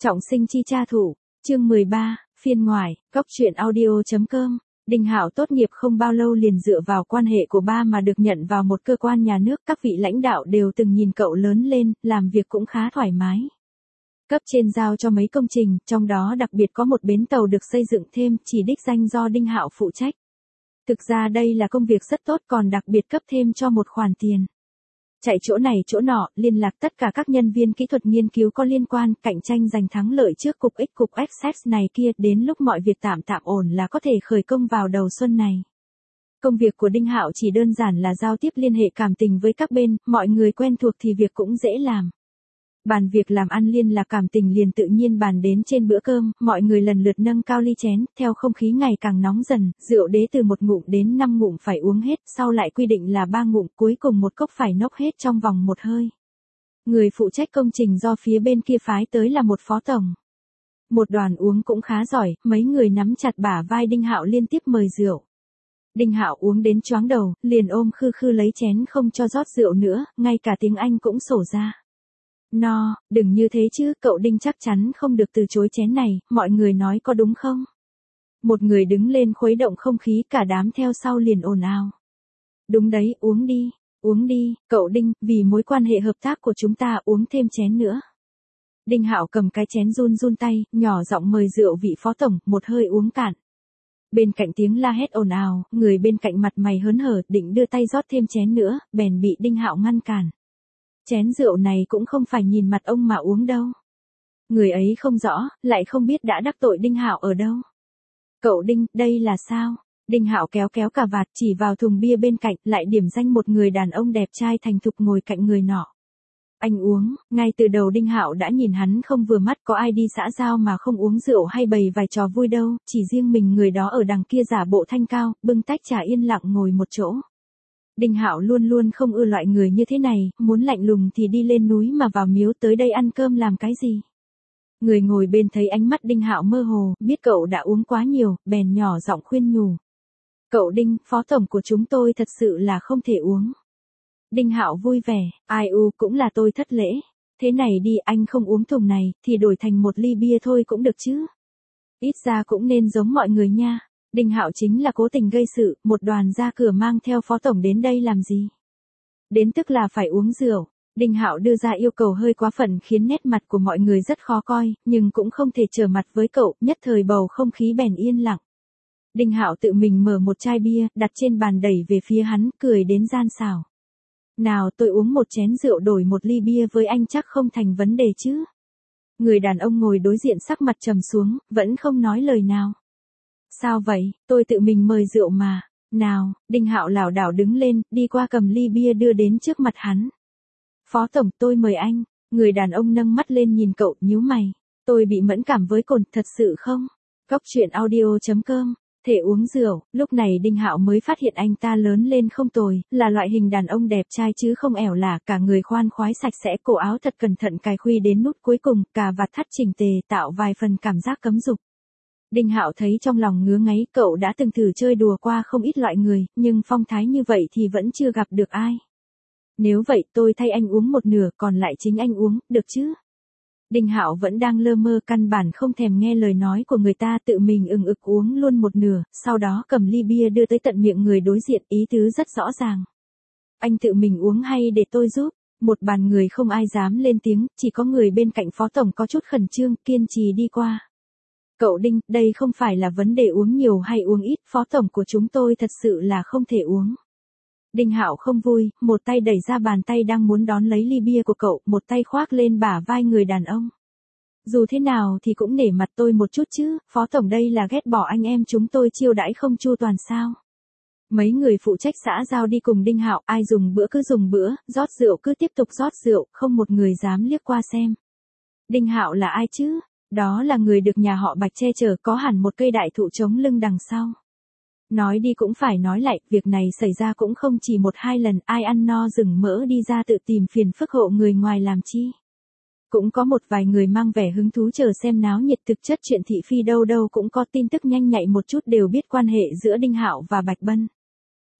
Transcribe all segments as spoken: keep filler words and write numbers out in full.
Trọng sinh chi cha thủ, chương mười ba, phiên ngoài, góc truyện audio.com. Đinh Hạo tốt nghiệp không bao lâu liền dựa vào quan hệ của ba mà được nhận vào một cơ quan nhà nước, các vị lãnh đạo đều từng nhìn cậu lớn lên, làm việc cũng khá thoải mái. Cấp trên giao cho mấy công trình, trong đó đặc biệt có một bến tàu được xây dựng thêm, chỉ đích danh do Đinh Hạo phụ trách. Thực ra đây là công việc rất tốt, còn đặc biệt cấp thêm cho một khoản tiền. Chạy chỗ này chỗ nọ, liên lạc tất cả các nhân viên kỹ thuật nghiên cứu có liên quan, cạnh tranh giành thắng lợi trước cục X cục X này kia, đến lúc mọi việc tạm tạm ổn là có thể khởi công vào đầu xuân này. Công việc của Đinh Hạo chỉ đơn giản là giao tiếp liên hệ cảm tình với các bên, mọi người quen thuộc thì việc cũng dễ làm. Bàn việc làm ăn liên là cảm tình liền tự nhiên bàn đến trên bữa cơm, mọi người lần lượt nâng cao ly chén, theo không khí ngày càng nóng dần, rượu đế từ một ngụm đến năm ngụm phải uống hết, sau lại quy định là ba ngụm, cuối cùng một cốc phải nốc hết trong vòng một hơi. Người phụ trách công trình do phía bên kia phái tới là một phó tổng. Một đoàn uống cũng khá giỏi, mấy người nắm chặt bả vai Đinh Hạo liên tiếp mời rượu. Đinh Hạo uống đến choáng đầu, liền ôm khư khư lấy chén không cho rót rượu nữa, ngay cả tiếng Anh cũng sổ ra. No, đừng như thế chứ, cậu Đinh chắc chắn không được từ chối chén này, mọi người nói có đúng không? Một người đứng lên khuấy động không khí, cả đám theo sau liền ồn ào. Đúng đấy, uống đi, uống đi, cậu Đinh, vì mối quan hệ hợp tác của chúng ta uống thêm chén nữa. Đinh Hạo cầm cái chén run run tay, nhỏ giọng mời rượu vị phó tổng, một hơi uống cạn. Bên cạnh tiếng la hét ồn ào, người bên cạnh mặt mày hớn hở, định đưa tay rót thêm chén nữa, bèn bị Đinh Hạo ngăn cản. Chén rượu này cũng không phải nhìn mặt ông mà uống đâu. Người ấy không rõ, lại không biết đã đắc tội Đinh Hạo ở đâu. Cậu Đinh, đây là sao? Đinh Hạo kéo kéo cà vạt chỉ vào thùng bia bên cạnh, lại điểm danh một người đàn ông đẹp trai thành thục ngồi cạnh người nọ. Anh uống, ngay từ đầu Đinh Hạo đã nhìn hắn không vừa mắt, có ai đi xã giao mà không uống rượu hay bày vài trò vui đâu, chỉ riêng mình người đó ở đằng kia giả bộ thanh cao, bưng tách trà yên lặng ngồi một chỗ. Đinh Hạo luôn luôn không ưa loại người như thế này, muốn lạnh lùng thì đi lên núi mà vào miếu, tới đây ăn cơm làm cái gì. Người ngồi bên thấy ánh mắt Đinh Hạo mơ hồ, biết cậu đã uống quá nhiều, bèn nhỏ giọng khuyên nhủ. Cậu Đinh, phó tổng của chúng tôi thật sự là không thể uống. Đinh Hạo vui vẻ, ai u cũng là tôi thất lễ. Thế này đi, anh không uống thùng này, thì đổi thành một ly bia thôi cũng được chứ. Ít ra cũng nên giống mọi người nha. Đinh Hạo chính là cố tình gây sự, một đoàn ra cửa mang theo phó tổng đến đây làm gì? Đến tức là phải uống rượu. Đinh Hạo đưa ra yêu cầu hơi quá phận khiến nét mặt của mọi người rất khó coi, nhưng cũng không thể trở mặt với cậu, nhất thời bầu không khí bèn yên lặng. Đinh Hạo tự mình mở một chai bia, đặt trên bàn đẩy về phía hắn, cười đến gian xảo. Nào, tôi uống một chén rượu đổi một ly bia với anh chắc không thành vấn đề chứ? Người đàn ông ngồi đối diện sắc mặt trầm xuống, vẫn không nói lời nào. Sao vậy, tôi tự mình mời rượu mà. Nào, Đinh Hạo lảo đảo đứng lên, đi qua cầm ly bia đưa đến trước mặt hắn. Phó tổng, tôi mời anh. Người đàn ông nâng mắt lên nhìn cậu, nhíu mày. Tôi bị mẫn cảm với cồn, thật sự không? Góc truyện audio.com. Thể uống rượu, lúc này Đinh Hạo mới phát hiện anh ta lớn lên không tồi, là loại hình đàn ông đẹp trai chứ không ẻo lả, cả người khoan khoái sạch sẽ, cổ áo thật cẩn thận cài khuy đến nút cuối cùng, cà vạt thắt chỉnh tề, tạo vài phần cảm giác cấm dục. Đinh Hạo thấy trong lòng ngứa ngáy, cậu đã từng thử chơi đùa qua không ít loại người, nhưng phong thái như vậy thì vẫn chưa gặp được ai. Nếu vậy tôi thay anh uống một nửa, còn lại chính anh uống, được chứ? Đinh Hạo vẫn đang lơ mơ, căn bản không thèm nghe lời nói của người ta, tự mình ừng ực uống luôn một nửa, sau đó cầm ly bia đưa tới tận miệng người đối diện, ý tứ rất rõ ràng. Anh tự mình uống hay để tôi giúp? Một bàn người không ai dám lên tiếng, chỉ có người bên cạnh phó tổng có chút khẩn trương, kiên trì đi qua. Cậu Đinh, đây không phải là vấn đề uống nhiều hay uống ít, phó tổng của chúng tôi thật sự là không thể uống. Đinh Hạo không vui, một tay đẩy ra bàn tay đang muốn đón lấy ly bia của cậu, một tay khoác lên bả vai người đàn ông. Dù thế nào thì cũng nể mặt tôi một chút chứ, phó tổng đây là ghét bỏ anh em chúng tôi chiêu đãi không chu toàn sao. Mấy người phụ trách xã giao đi cùng Đinh Hạo, ai dùng bữa cứ dùng bữa, rót rượu cứ tiếp tục rót rượu, không một người dám liếc qua xem. Đinh Hạo là ai chứ? Đó là người được nhà họ Bạch che chở, có hẳn một cây đại thụ chống lưng đằng sau. Nói đi cũng phải nói lại, việc này xảy ra cũng không chỉ một hai lần, ai ăn no rừng mỡ đi ra tự tìm phiền phức hộ người ngoài làm chi. Cũng có một vài người mang vẻ hứng thú chờ xem náo nhiệt, thực chất chuyện thị phi đâu đâu cũng có tin tức nhanh nhạy một chút đều biết quan hệ giữa Đinh Hạo và Bạch Bân.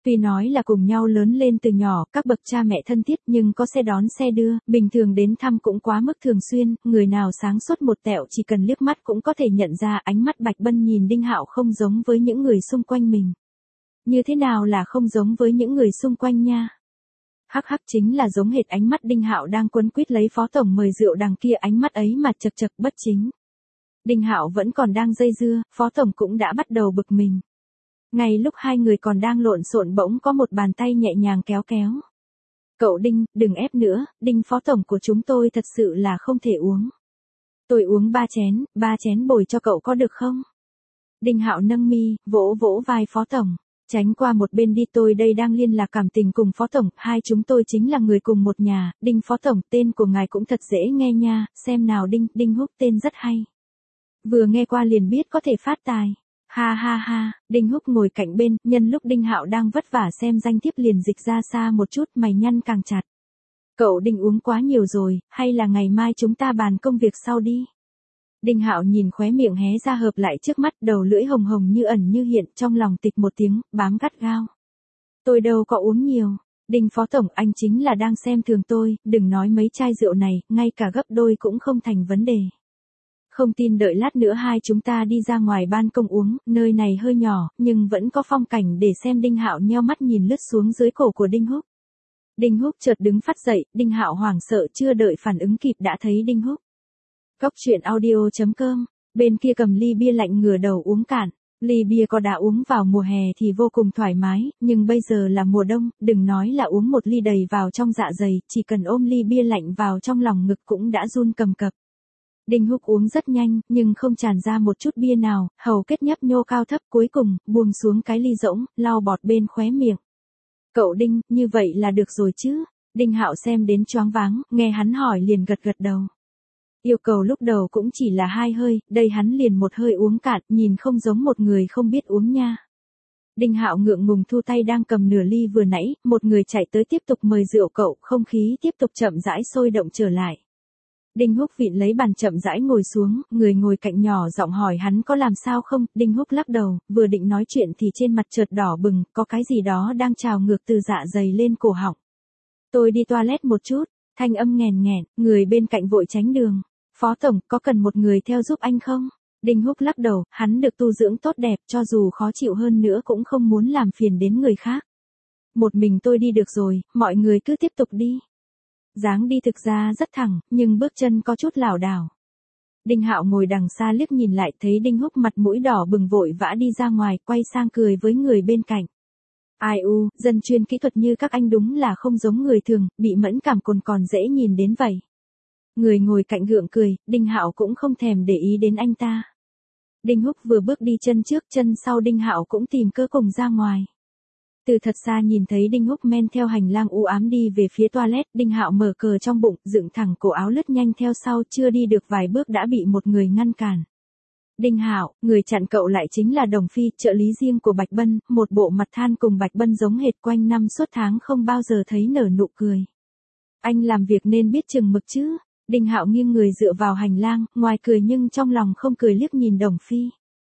Tuy nói là cùng nhau lớn lên từ nhỏ, các bậc cha mẹ thân thiết nhưng có xe đón xe đưa, bình thường đến thăm cũng quá mức thường xuyên, người nào sáng suốt một tẹo chỉ cần liếc mắt cũng có thể nhận ra ánh mắt Bạch Bân nhìn Đinh Hạo không giống với những người xung quanh mình. Như thế nào là không giống với những người xung quanh nha? Hắc hắc chính là giống hệt ánh mắt Đinh Hạo đang quấn quýt lấy phó tổng mời rượu đằng kia, ánh mắt ấy mà chật chật bất chính. Đinh Hạo vẫn còn đang dây dưa, phó tổng cũng đã bắt đầu bực mình. Ngay lúc hai người còn đang lộn xộn bỗng có một bàn tay nhẹ nhàng kéo kéo. Cậu Đinh, đừng ép nữa, Đinh phó tổng của chúng tôi thật sự là không thể uống. Tôi uống ba chén, ba chén bồi cho cậu có được không? Đinh Hạo nâng mi, vỗ vỗ vai phó tổng. Tránh qua một bên đi, tôi đây đang liên lạc cảm tình cùng phó tổng, hai chúng tôi chính là người cùng một nhà. Đinh phó tổng, tên của ngài cũng thật dễ nghe nha, xem nào Đinh, Đinh Húc tên rất hay. Vừa nghe qua liền biết có thể phát tài. Ha ha ha, Đinh Húc ngồi cạnh bên, nhân lúc Đinh Hạo đang vất vả xem danh thiếp liền dịch ra xa một chút, mày nhăn càng chặt. Cậu Đinh uống quá nhiều rồi, hay là ngày mai chúng ta bàn công việc sau đi. Đinh Hạo nhìn khóe miệng hé ra hợp lại trước mắt, đầu lưỡi hồng hồng như ẩn như hiện, trong lòng tịch một tiếng, bám gắt gao. Tôi đâu có uống nhiều. Đinh phó tổng, anh chính là đang xem thường tôi, đừng nói mấy chai rượu này, ngay cả gấp đôi cũng không thành vấn đề. Không tin đợi lát nữa hai chúng ta đi ra ngoài ban công uống, nơi này hơi nhỏ, nhưng vẫn có phong cảnh để xem. Đinh Hạo nheo mắt nhìn lướt xuống dưới cổ của Đinh Húc. Đinh Húc chợt đứng phắt dậy, Đinh Hạo hoảng sợ chưa đợi phản ứng kịp đã thấy Đinh Húc. Cóc truyện audio chấm com, bên kia cầm ly bia lạnh ngửa đầu uống cạn. Ly bia có đã uống vào mùa hè thì vô cùng thoải mái, nhưng bây giờ là mùa đông, đừng nói là uống một ly đầy vào trong dạ dày, chỉ cần ôm ly bia lạnh vào trong lòng ngực cũng đã run cầm cập. Đinh Húc uống rất nhanh, nhưng không tràn ra một chút bia nào, hầu kết nhấp nhô cao thấp, cuối cùng, buông xuống cái ly rỗng, lau bọt bên khóe miệng. Cậu Đinh, như vậy là được rồi chứ? Đinh Hạo xem đến choáng váng, nghe hắn hỏi liền gật gật đầu. Yêu cầu lúc đầu cũng chỉ là hai hơi, đây hắn liền một hơi uống cạn, nhìn không giống một người không biết uống nha. Đinh Hạo ngượng ngùng thu tay đang cầm nửa ly vừa nãy, một người chạy tới tiếp tục mời rượu cậu, không khí tiếp tục chậm rãi sôi động trở lại. Đinh Húc vịn lấy bàn chậm rãi ngồi xuống, người ngồi cạnh nhỏ giọng hỏi hắn có làm sao không. Đinh Húc lắc đầu, vừa định nói chuyện thì trên mặt chợt đỏ bừng, có cái gì đó đang trào ngược từ dạ dày lên cổ họng. Tôi đi toilet một chút, thanh âm nghèn nghẹn, người bên cạnh vội tránh đường. Phó tổng, có cần một người theo giúp anh không? Đinh Húc lắc đầu, hắn được tu dưỡng tốt đẹp, cho dù khó chịu hơn nữa cũng không muốn làm phiền đến người khác. Một mình tôi đi được rồi, mọi người cứ tiếp tục đi. Dáng đi thực ra rất thẳng, nhưng bước chân có chút lảo đảo. Đinh Hạo ngồi đằng xa liếc nhìn lại, thấy Đinh Húc mặt mũi đỏ bừng vội vã đi ra ngoài, quay sang cười với người bên cạnh. Ai u, dân chuyên kỹ thuật như các anh đúng là không giống người thường, bị mẫn cảm còn còn dễ nhìn đến vậy. Người ngồi cạnh gượng cười, Đinh Hạo cũng không thèm để ý đến anh ta. Đinh Húc vừa bước đi chân trước chân sau, Đinh Hạo cũng tìm cơ cùng ra ngoài. Từ thật xa nhìn thấy Đinh Húc men theo hành lang u ám đi về phía toilet, Đinh Hạo mở cờ trong bụng, dựng thẳng cổ áo lướt nhanh theo sau, chưa đi được vài bước đã bị một người ngăn cản. Đinh Hạo, người chặn cậu lại chính là Đồng Phi, trợ lý riêng của Bạch Bân, một bộ mặt than cùng Bạch Bân giống hệt, quanh năm suốt tháng không bao giờ thấy nở nụ cười. Anh làm việc nên biết chừng mực chứ. Đinh Hạo nghiêng người dựa vào hành lang, ngoài cười nhưng trong lòng không cười, liếc nhìn Đồng Phi.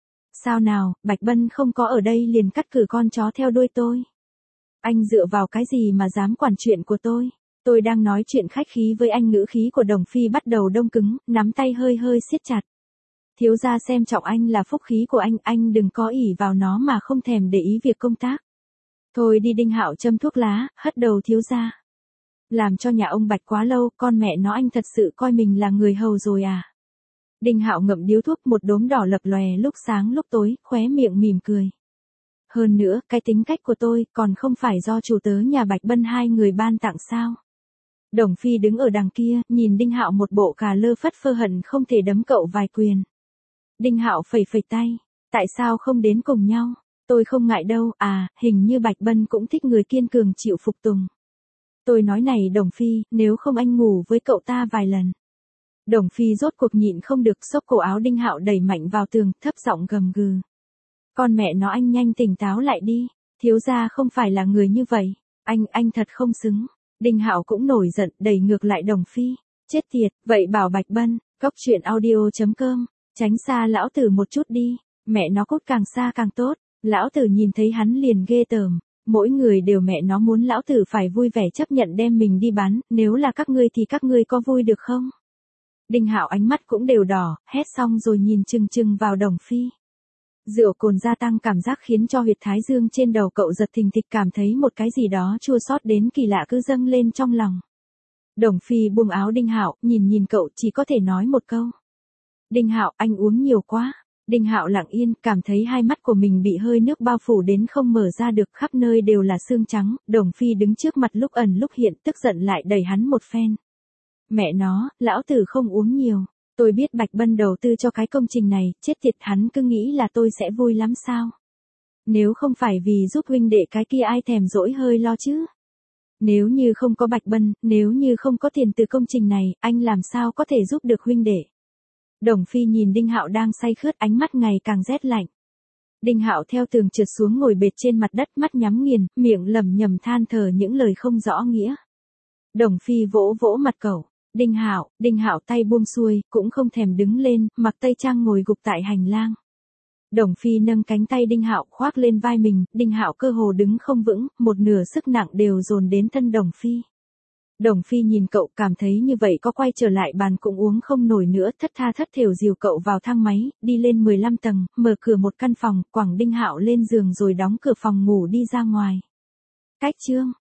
Sao nào, Bạch Bân không có ở đây liền cắt cử con chó theo đuôi tôi. Anh dựa vào cái gì mà dám quản chuyện của tôi? Tôi đang nói chuyện khách khí với anh. Ngữ khí của Đồng Phi bắt đầu đông cứng, nắm tay hơi hơi siết chặt. Thiếu gia xem trọng anh là phúc khí của anh, anh đừng có ỷ vào nó mà không thèm để ý việc công tác. Thôi đi. Đinh Hạo châm thuốc lá, hất đầu thiếu gia. Làm cho nhà ông Bạch quá lâu, con mẹ nó, anh thật sự coi mình là người hầu rồi à? Đinh Hạo ngậm điếu thuốc, một đốm đỏ lập lòe lúc sáng lúc tối, khóe miệng mỉm cười. Hơn nữa, cái tính cách của tôi, còn không phải do chủ tớ nhà Bạch Bân hai người ban tặng sao? Đồng Phi đứng ở đằng kia, nhìn Đinh Hạo một bộ cà lơ phất phơ, hận không thể đấm cậu vài quyền. Đinh Hạo phẩy phẩy tay, tại sao không đến cùng nhau? Tôi không ngại đâu. À, hình như Bạch Bân cũng thích người kiên cường chịu phục tùng. Tôi nói này Đồng Phi, nếu không anh ngủ với cậu ta vài lần. Đồng Phi rốt cuộc nhịn không được, xốc cổ áo Đinh Hạo đẩy mạnh vào tường, thấp giọng gầm gừ. Con mẹ nó, anh nhanh tỉnh táo lại đi, thiếu gia không phải là người như vậy, anh, anh thật không xứng. Đinh Hạo cũng nổi giận, đẩy ngược lại Đồng Phi. Chết tiệt, vậy bảo Bạch Bân, cóc truyện audio chấm com, tránh xa lão tử một chút đi, mẹ nó cút càng xa càng tốt. Lão tử nhìn thấy hắn liền ghê tởm. Mỗi người đều mẹ nó muốn lão tử phải vui vẻ chấp nhận đem mình đi bán, nếu là các ngươi thì các ngươi có vui được không? Đinh Hạo ánh mắt cũng đều đỏ, hét xong rồi nhìn chừng chừng vào Đồng Phi. Rượu cồn gia tăng cảm giác khiến cho huyệt thái dương trên đầu cậu giật thình thịch, cảm thấy một cái gì đó chua xót đến kỳ lạ cứ dâng lên trong lòng. Đồng Phi buông áo Đinh Hạo, nhìn nhìn cậu chỉ có thể nói một câu. Đinh Hạo, anh uống nhiều quá. Đinh Hạo lặng yên, cảm thấy hai mắt của mình bị hơi nước bao phủ đến không mở ra được, khắp nơi đều là xương trắng. Đồng Phi đứng trước mặt lúc ẩn lúc hiện, tức giận lại đẩy hắn một phen. Mẹ nó, lão tử không uống nhiều. Tôi biết Bạch Bân đầu tư cho cái công trình này, chết tiệt, hắn cứ nghĩ là tôi sẽ vui lắm sao? Nếu không phải vì giúp huynh đệ cái kia ai thèm dỗi hơi lo chứ? Nếu như không có Bạch Bân, nếu như không có tiền từ công trình này, anh làm sao có thể giúp được huynh đệ? Đồng Phi nhìn Đinh Hạo đang say khướt, ánh mắt ngày càng rét lạnh. Đinh Hạo theo tường trượt xuống ngồi bệt trên mặt đất, mắt nhắm nghiền, miệng lẩm nhẩm than thở những lời không rõ nghĩa. Đồng Phi vỗ vỗ mặt cậu. Đinh Hạo, Đinh Hạo tay buông xuôi, cũng không thèm đứng lên, mặc tây trang ngồi gục tại hành lang. Đồng Phi nâng cánh tay Đinh Hạo khoác lên vai mình, Đinh Hạo cơ hồ đứng không vững, một nửa sức nặng đều dồn đến thân Đồng Phi. Đồng Phi nhìn cậu, cảm thấy như vậy có quay trở lại bàn cũng uống không nổi nữa, thất tha thất thểu dìu cậu vào thang máy, đi lên mười lăm tầng, mở cửa một căn phòng, quẳng Đinh Hạo lên giường rồi đóng cửa phòng ngủ đi ra ngoài. Cách chương